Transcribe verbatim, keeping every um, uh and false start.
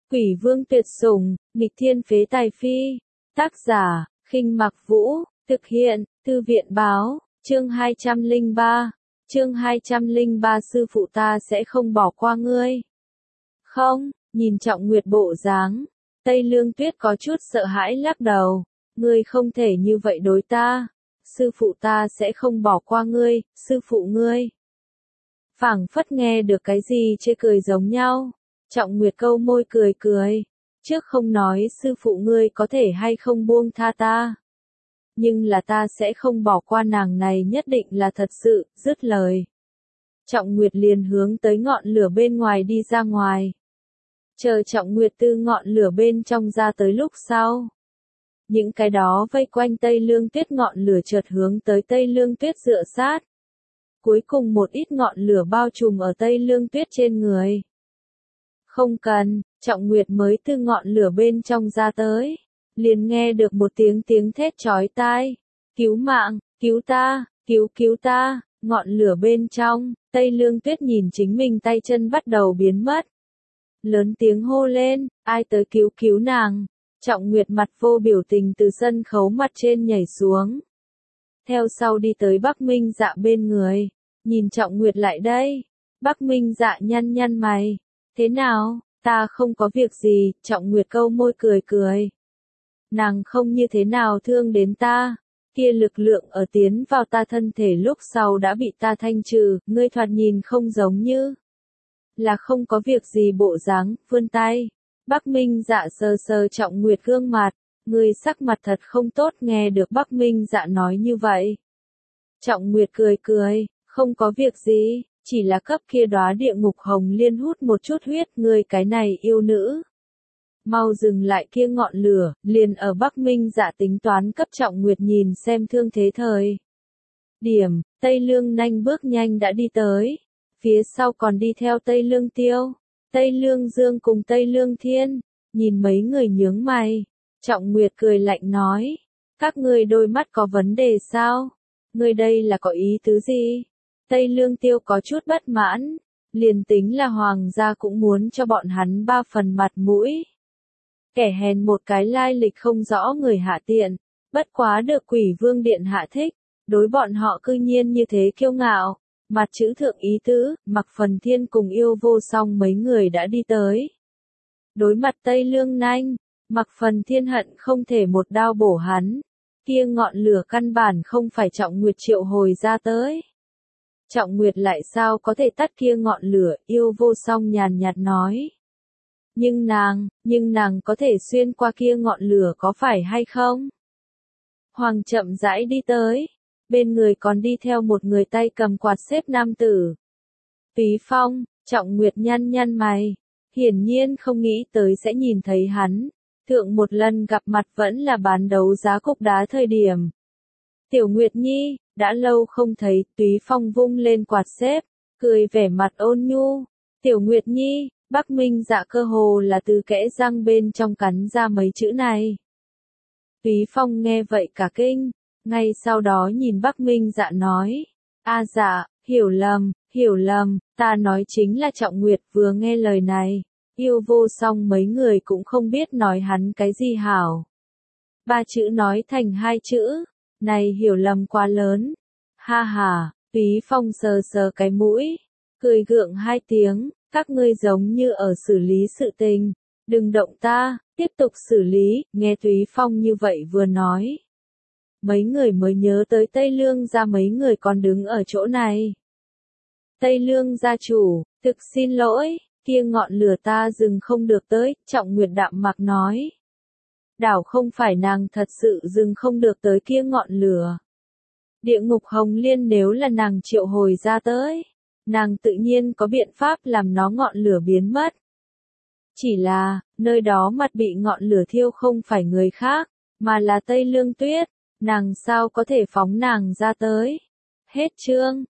Quỷ vương tuyệt sủng, nghịch thiên phế tài phi. Tác giả, Khinh Mặc Vũ, thực hiện, Thư viện báo, chương hai trăm lẻ ba. Chương hai trăm lẻ ba sư phụ ta sẽ không bỏ qua ngươi. Không, nhìn Trọng Nguyệt bộ dáng, Tây Lương Tuyết có chút sợ hãi lắc đầu. Ngươi không thể như vậy đối ta. Sư phụ ta sẽ không bỏ qua ngươi, sư phụ ngươi. Phảng phất nghe được cái gì chê cười giống nhau. Trọng Nguyệt câu môi cười cười. Trước không nói sư phụ ngươi có thể hay không buông tha ta. Nhưng là ta sẽ không bỏ qua nàng này nhất định là thật sự, dứt lời. Trọng Nguyệt liền hướng tới ngọn lửa bên ngoài đi ra ngoài. Chờ Trọng Nguyệt từ ngọn lửa bên trong ra tới lúc sau. Những cái đó vây quanh Tây Lương Tuyết ngọn lửa chợt hướng tới Tây Lương Tuyết dựa sát. Cuối cùng một ít ngọn lửa bao trùm ở Tây Lương Tuyết trên người. Không cần, Trọng Nguyệt mới từ ngọn lửa bên trong ra tới. Liền nghe được một tiếng tiếng thét chói tai. Cứu mạng, cứu ta, cứu cứu ta, ngọn lửa bên trong, Tây Lương Tuyết nhìn chính mình tay chân bắt đầu biến mất. Lớn tiếng hô lên, ai tới cứu cứu nàng. Trọng Nguyệt mặt vô biểu tình từ sân khấu mặt trên nhảy xuống. Theo sau đi tới Bắc Minh Dạ bên người. Nhìn Trọng Nguyệt lại đây. Bắc Minh Dạ nhăn nhăn mày. Thế nào, ta không có việc gì, Trọng Nguyệt câu môi cười cười. Nàng không như thế nào thương đến ta. Kia lực lượng ở tiến vào ta thân thể lúc sau đã bị ta thanh trừ, ngươi thoạt nhìn không giống như là không có việc gì bộ dáng, vươn tay. Bắc Minh Dạ sờ sờ Trọng Nguyệt gương mặt, ngươi sắc mặt thật không tốt nghe được Bắc Minh Dạ nói như vậy. Trọng Nguyệt cười cười, không có việc gì, chỉ là cấp kia đóa địa ngục hồng liên hút một chút huyết, ngươi cái này yêu nữ. Mau dừng lại kia ngọn lửa, liền ở Bắc Minh Dạ tính toán cấp Trọng Nguyệt nhìn xem thương thế thời. Điểm, Tây Lương Nanh bước nhanh đã đi tới, phía sau còn đi theo Tây Lương Tiêu, Tây Lương Dương cùng Tây Lương Thiên, nhìn mấy người nhướng mày. Trọng Nguyệt cười lạnh nói, các ngươi đôi mắt có vấn đề sao? Ngươi đây là có ý tứ gì? Tây Lương Tiêu có chút bất mãn, liền tính là hoàng gia cũng muốn cho bọn hắn ba phần mặt mũi. Kẻ hèn một cái lai lịch không rõ người hạ tiện, bất quá được Quỷ Vương Điện hạ thích, đối bọn họ cư nhiên như thế kiêu ngạo. Mặt chữ thượng ý tứ, Mặc Phần Thiên cùng Yêu Vô Song mấy người đã đi tới. Đối mặt Tây Lương Nanh, Mặc Phần Thiên hận không thể một đao bổ hắn. Kia ngọn lửa căn bản không phải Trọng Nguyệt triệu hồi ra tới. Trọng Nguyệt lại sao có thể tắt kia ngọn lửa, Yêu Vô Song nhàn nhạt nói. Nhưng nàng, nhưng nàng có thể xuyên qua kia ngọn lửa có phải hay không? Hoàng chậm rãi đi tới. Bên người còn đi theo một người tay cầm quạt xếp nam tử. Túy Phong, Trọng Nguyệt nhăn nhăn mày. Hiển nhiên không nghĩ tới sẽ nhìn thấy hắn. Thượng một lần gặp mặt vẫn là bán đấu giá cục đá thời điểm. Tiểu Nguyệt Nhi, đã lâu không thấy, Túy Phong vung lên quạt xếp, cười vẻ mặt ôn nhu. Tiểu Nguyệt Nhi, Bắc Minh Dạ cơ hồ là từ kẽ răng bên trong cắn ra mấy chữ này. Túy Phong nghe vậy cả kinh. Ngay sau đó nhìn Bắc Minh Dạ nói, a dạ, hiểu lầm, hiểu lầm, ta nói chính là Trọng Nguyệt. Vừa nghe lời này, Yêu Vô Song mấy người cũng không biết nói hắn cái gì hảo. Ba chữ nói thành hai chữ, này hiểu lầm quá lớn. Ha ha, Túy Phong sờ sờ cái mũi, cười gượng hai tiếng, các ngươi giống như ở xử lý sự tình, đừng động ta, tiếp tục xử lý. Nghe Túy Phong như vậy vừa nói. Mấy người mới nhớ tới Tây Lương gia mấy người còn đứng ở chỗ này. Tây Lương gia chủ, thực xin lỗi, kia ngọn lửa ta dừng không được tới, Trọng Nguyệt đạm mạc nói. Đảo không phải nàng thật sự dừng không được tới kia ngọn lửa. Địa ngục hồng liên nếu là nàng triệu hồi ra tới, nàng tự nhiên có biện pháp làm nó ngọn lửa biến mất. Chỉ là, nơi đó mặt bị ngọn lửa thiêu không phải người khác, mà là Tây Lương Tuyết. Nàng sao có thể phóng nàng ra tới? Hết chương.